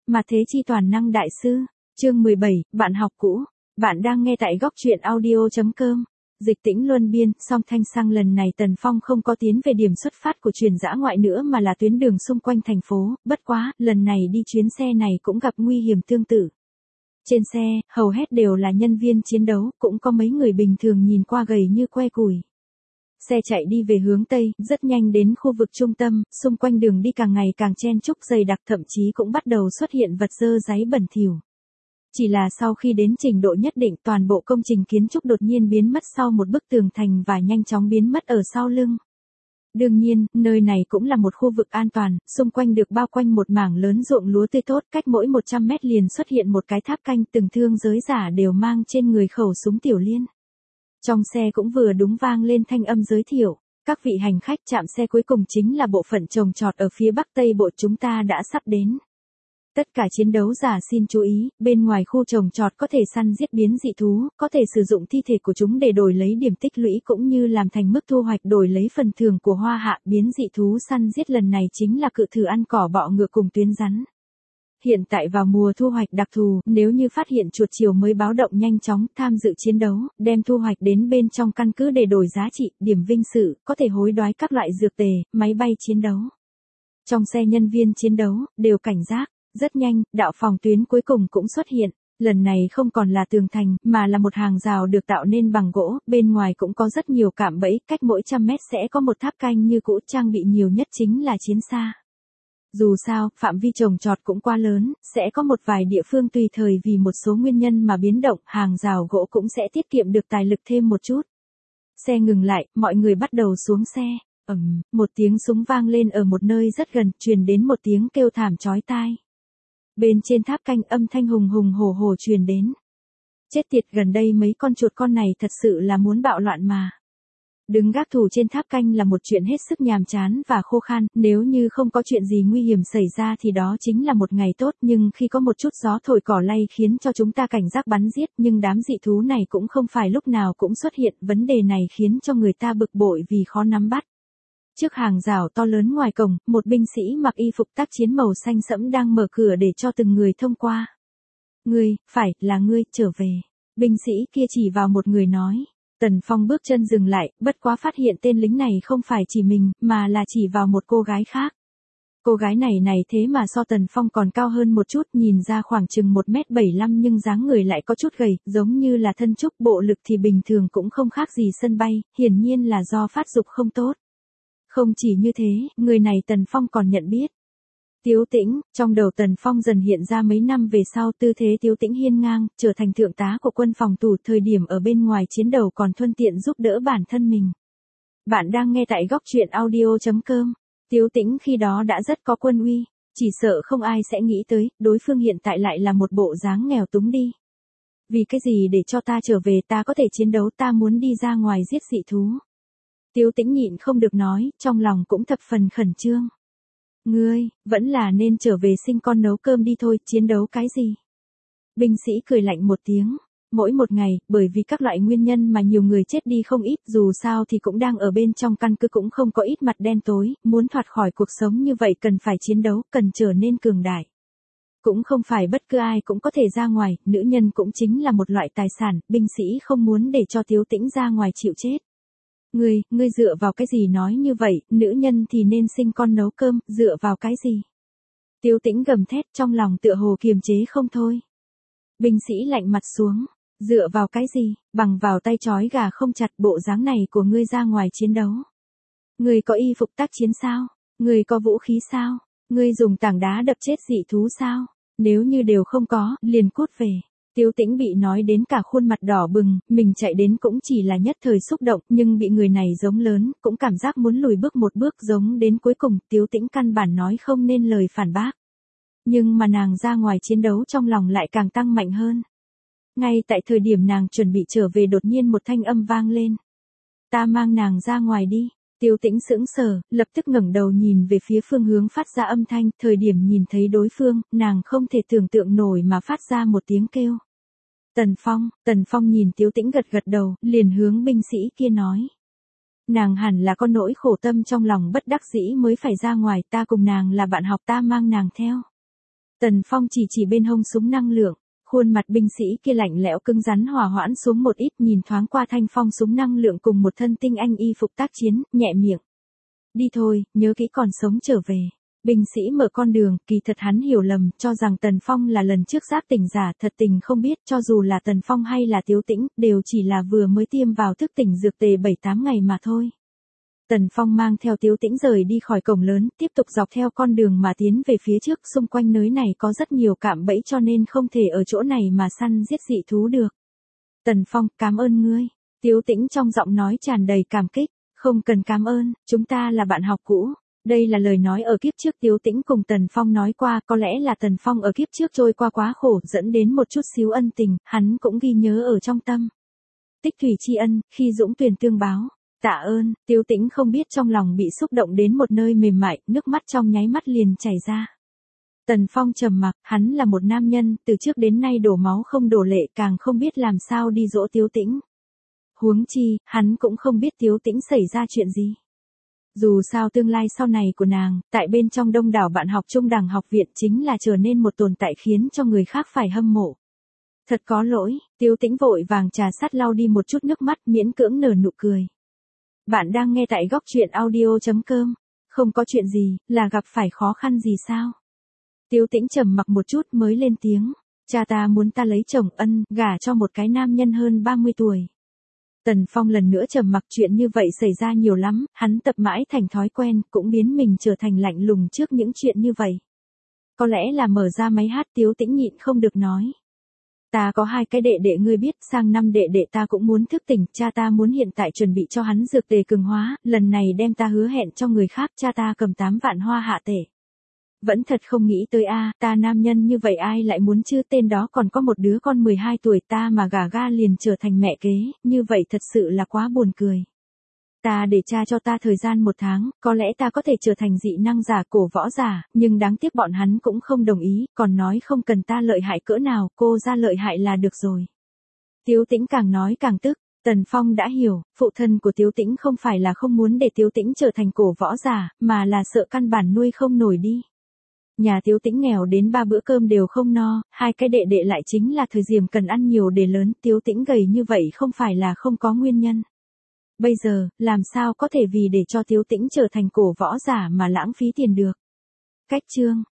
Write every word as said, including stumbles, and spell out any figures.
Mà thế chi toàn năng đại sư, chương mười bảy, bạn học cũ. Bạn đang nghe tại góc truyện audio.com. Dịch Tĩnh Luân biên, song thanh sang lần này Tần Phong không có tiến về điểm xuất phát của truyền dã ngoại nữa mà là tuyến đường xung quanh thành phố, bất quá, lần này đi chuyến xe này cũng gặp nguy hiểm tương tự. Trên xe, hầu hết đều là nhân viên chiến đấu, cũng có mấy người bình thường nhìn qua gầy như que củi. Xe chạy đi về hướng Tây, rất nhanh đến khu vực trung tâm, xung quanh đường đi càng ngày càng chen chúc dày đặc, thậm chí cũng bắt đầu xuất hiện vật dơ dáy bẩn thỉu. Chỉ là sau khi đến trình độ nhất định, toàn bộ công trình kiến trúc đột nhiên biến mất sau một bức tường thành và nhanh chóng biến mất ở sau lưng. Đương nhiên, nơi này cũng là một khu vực an toàn, xung quanh được bao quanh một mảng lớn ruộng lúa tươi tốt, cách mỗi một trăm mét liền xuất hiện một cái tháp canh, từng thương giới giả đều mang trên người khẩu súng tiểu liên. Trong xe cũng vừa đúng vang lên thanh âm giới thiệu, các vị hành khách, trạm xe cuối cùng chính là bộ phận trồng trọt ở phía bắc tây bộ, chúng ta đã sắp đến. Tất cả chiến đấu giả xin chú ý, bên ngoài khu trồng trọt có thể săn giết biến dị thú, có thể sử dụng thi thể của chúng để đổi lấy điểm tích lũy cũng như làm thành mức thu hoạch đổi lấy phần thưởng của hoa hạ. Biến dị thú săn giết lần này chính là cự thử ăn cỏ, bọ ngựa cùng tuyến rắn. Hiện tại vào mùa thu hoạch đặc thù, nếu như phát hiện chuột chiều mới báo động nhanh chóng tham dự chiến đấu, đem thu hoạch đến bên trong căn cứ để đổi giá trị, điểm vinh sự, có thể hối đoái các loại dược tề, máy bay chiến đấu. Trong xe nhân viên chiến đấu, đều cảnh giác. Rất nhanh, đạo phòng tuyến cuối cùng cũng xuất hiện. Lần này không còn là tường thành, mà là một hàng rào được tạo nên bằng gỗ, bên ngoài cũng có rất nhiều cạm bẫy, cách mỗi trăm mét sẽ có một tháp canh như cũ, trang bị nhiều nhất chính là chiến xa. Dù sao, phạm vi trồng trọt cũng quá lớn, sẽ có một vài địa phương tùy thời vì một số nguyên nhân mà biến động, hàng rào gỗ cũng sẽ tiết kiệm được tài lực thêm một chút. Xe ngừng lại, mọi người bắt đầu xuống xe. Ầm, một tiếng súng vang lên ở một nơi rất gần, truyền đến một tiếng kêu thảm chói tai. Bên trên tháp canh âm thanh hùng hùng hổ hổ truyền đến. Chết tiệt, gần đây mấy con chuột con này thật sự là muốn bạo loạn mà. Đứng gác thủ trên tháp canh là một chuyện hết sức nhàm chán và khô khan, nếu như không có chuyện gì nguy hiểm xảy ra thì đó chính là một ngày tốt, nhưng khi có một chút gió thổi cỏ lay khiến cho chúng ta cảnh giác bắn giết, nhưng đám dị thú này cũng không phải lúc nào cũng xuất hiện, vấn đề này khiến cho người ta bực bội vì khó nắm bắt. Trước hàng rào to lớn ngoài cổng, một binh sĩ mặc y phục tác chiến màu xanh sẫm đang mở cửa để cho từng người thông qua. Ngươi, phải, là ngươi, trở về. Binh sĩ kia chỉ vào một người nói. Tần Phong bước chân dừng lại, bất quá phát hiện tên lính này không phải chỉ mình, mà là chỉ vào một cô gái khác. Cô gái này này thế mà so Tần Phong còn cao hơn một chút, nhìn ra khoảng chừng một mét bảy mươi lăm nhưng dáng người lại có chút gầy, giống như là thân trúc, bộ lực thì bình thường cũng không khác gì sân bay, hiển nhiên là do phát dục không tốt. Không chỉ như thế, người này Tần Phong còn nhận biết. Tiếu Tĩnh, trong đầu Tần Phong dần hiện ra mấy năm về sau tư thế Tiếu Tĩnh hiên ngang, trở thành thượng tá của quân phòng thủ, thời điểm ở bên ngoài chiến đấu còn thuận tiện giúp đỡ bản thân mình. Bạn đang nghe tại góc truyện audio.com. Tiếu Tĩnh khi đó đã rất có quân uy, chỉ sợ không ai sẽ nghĩ tới, đối phương hiện tại lại là một bộ dáng nghèo túng đi. Vì cái gì để cho ta trở về, ta có thể chiến đấu, ta muốn đi ra ngoài giết dị thú. Tiếu Tĩnh nhịn không được nói, trong lòng cũng thập phần khẩn trương. Ngươi, vẫn là nên trở về sinh con nấu cơm đi thôi, chiến đấu cái gì? Binh sĩ cười lạnh một tiếng. Mỗi một ngày, bởi vì các loại nguyên nhân mà nhiều người chết đi không ít, dù sao thì cũng đang ở bên trong căn cứ, cũng không có ít mặt đen tối, muốn thoát khỏi cuộc sống như vậy cần phải chiến đấu, cần trở nên cường đại. Cũng không phải bất cứ ai cũng có thể ra ngoài, nữ nhân cũng chính là một loại tài sản, binh sĩ không muốn để cho Tiếu Tĩnh ra ngoài chịu chết. Ngươi, ngươi dựa vào cái gì nói như vậy, nữ nhân thì nên sinh con nấu cơm, dựa vào cái gì? Tiếu Tĩnh gầm thét, trong lòng tựa hồ kiềm chế không thôi. Binh sĩ lạnh mặt xuống, dựa vào cái gì, bằng vào tay trói gà không chặt, bộ dáng này của ngươi ra ngoài chiến đấu. Ngươi có y phục tác chiến sao? Ngươi có vũ khí sao? Ngươi dùng tảng đá đập chết dị thú sao? Nếu như đều không có, liền cút về. Tiếu Tĩnh bị nói đến cả khuôn mặt đỏ bừng, mình chạy đến cũng chỉ là nhất thời xúc động, nhưng bị người này giống lớn, cũng cảm giác muốn lùi bước một bước, giống đến cuối cùng, Tiếu Tĩnh căn bản nói không nên lời phản bác. Nhưng mà nàng ra ngoài chiến đấu trong lòng lại càng tăng mạnh hơn. Ngay tại thời điểm nàng chuẩn bị trở về, đột nhiên một thanh âm vang lên. Ta mang nàng ra ngoài đi. Tiếu Tĩnh sững sờ, lập tức ngẩng đầu nhìn về phía phương hướng phát ra âm thanh, thời điểm nhìn thấy đối phương, nàng không thể tưởng tượng nổi mà phát ra một tiếng kêu. Tần Phong, Tần Phong nhìn Tiếu Tĩnh gật gật đầu, liền hướng binh sĩ kia nói. Nàng hẳn là có nỗi khổ tâm trong lòng bất đắc dĩ mới phải ra ngoài, ta cùng nàng là bạn học, ta mang nàng theo. Tần Phong chỉ chỉ bên hông súng năng lượng, khuôn mặt binh sĩ kia lạnh lẽo cứng rắn hòa hoãn xuống một ít, nhìn thoáng qua thanh phong súng năng lượng cùng một thân tinh anh y phục tác chiến, nhẹ miệng. Đi thôi, nhớ kỹ còn sống trở về. Binh sĩ mở con đường, kỳ thật hắn hiểu lầm, cho rằng Tần Phong là lần trước giác tỉnh giả, thật tình không biết, cho dù là Tần Phong hay là Tiếu Tĩnh, đều chỉ là vừa mới tiêm vào thức tỉnh dược tề bảy tám ngày mà thôi. Tần Phong mang theo Tiếu Tĩnh rời đi khỏi cổng lớn, tiếp tục dọc theo con đường mà tiến về phía trước, xung quanh nơi này có rất nhiều cạm bẫy cho nên không thể ở chỗ này mà săn giết dị thú được. Tần Phong, cảm ơn ngươi. Tiếu Tĩnh trong giọng nói tràn đầy cảm kích, không cần cảm ơn, chúng ta là bạn học cũ. Đây là lời nói ở kiếp trước Tiếu Tĩnh cùng Tần Phong nói qua, có lẽ là Tần Phong ở kiếp trước trôi qua quá khổ dẫn đến một chút xíu ân tình, hắn cũng ghi nhớ ở trong tâm. Tích thủy tri ân, khi dũng tuyển tương báo. Tạ ơn, Tiếu Tĩnh không biết trong lòng bị xúc động đến một nơi mềm mại, nước mắt trong nháy mắt liền chảy ra. Tần Phong trầm mặc, hắn là một nam nhân, từ trước đến nay đổ máu không đổ lệ, càng không biết làm sao đi dỗ Tiếu Tĩnh. Huống chi, hắn cũng không biết Tiếu Tĩnh xảy ra chuyện gì. Dù sao tương lai sau này của nàng, tại bên trong đông đảo bạn học trung đẳng học viện chính là trở nên một tồn tại khiến cho người khác phải hâm mộ. Thật có lỗi, Tiếu Tĩnh vội vàng trà sát lau đi một chút nước mắt, miễn cưỡng nở nụ cười. Bạn đang nghe tại góc truyện audio chấm com, không có chuyện gì, là gặp phải khó khăn gì sao? Tiếu Tĩnh trầm mặc một chút mới lên tiếng, cha ta muốn ta lấy chồng ân, gả cho một cái nam nhân hơn ba mươi tuổi. Tần Phong lần nữa trầm mặc, chuyện như vậy xảy ra nhiều lắm, hắn tập mãi thành thói quen, cũng biến mình trở thành lạnh lùng trước những chuyện như vậy. Có lẽ là mở ra máy hát, Tiếu Tĩnh nhịn không được nói. Ta có hai cái đệ đệ ngươi biết, sang năm đệ đệ ta cũng muốn thức tỉnh, cha ta muốn hiện tại chuẩn bị cho hắn dược tề cường hóa, lần này đem ta hứa hẹn cho người khác, cha ta cầm tám vạn hoa hạ tể. Vẫn thật không nghĩ tới a, ta nam nhân như vậy ai lại muốn chứ, tên đó còn có một đứa con mười hai tuổi, ta mà gả ga liền trở thành mẹ kế, như vậy thật sự là quá buồn cười. Ta để cha cho ta thời gian một tháng, có lẽ ta có thể trở thành dị năng giả, cổ võ giả, nhưng đáng tiếc bọn hắn cũng không đồng ý, còn nói không cần ta lợi hại cỡ nào, cô ra lợi hại là được rồi. Tiếu Tĩnh càng nói càng tức, Tần Phong đã hiểu, phụ thân của Tiếu Tĩnh không phải là không muốn để Tiếu Tĩnh trở thành cổ võ giả, mà là sợ căn bản nuôi không nổi đi. Nhà Tiếu Tĩnh nghèo đến ba bữa cơm đều không no, hai cái đệ đệ lại chính là thời điểm cần ăn nhiều để lớn, Tiếu Tĩnh gầy như vậy không phải là không có nguyên nhân. Bây giờ, làm sao có thể vì để cho Tiếu Tĩnh trở thành cổ võ giả mà lãng phí tiền được. Cách chương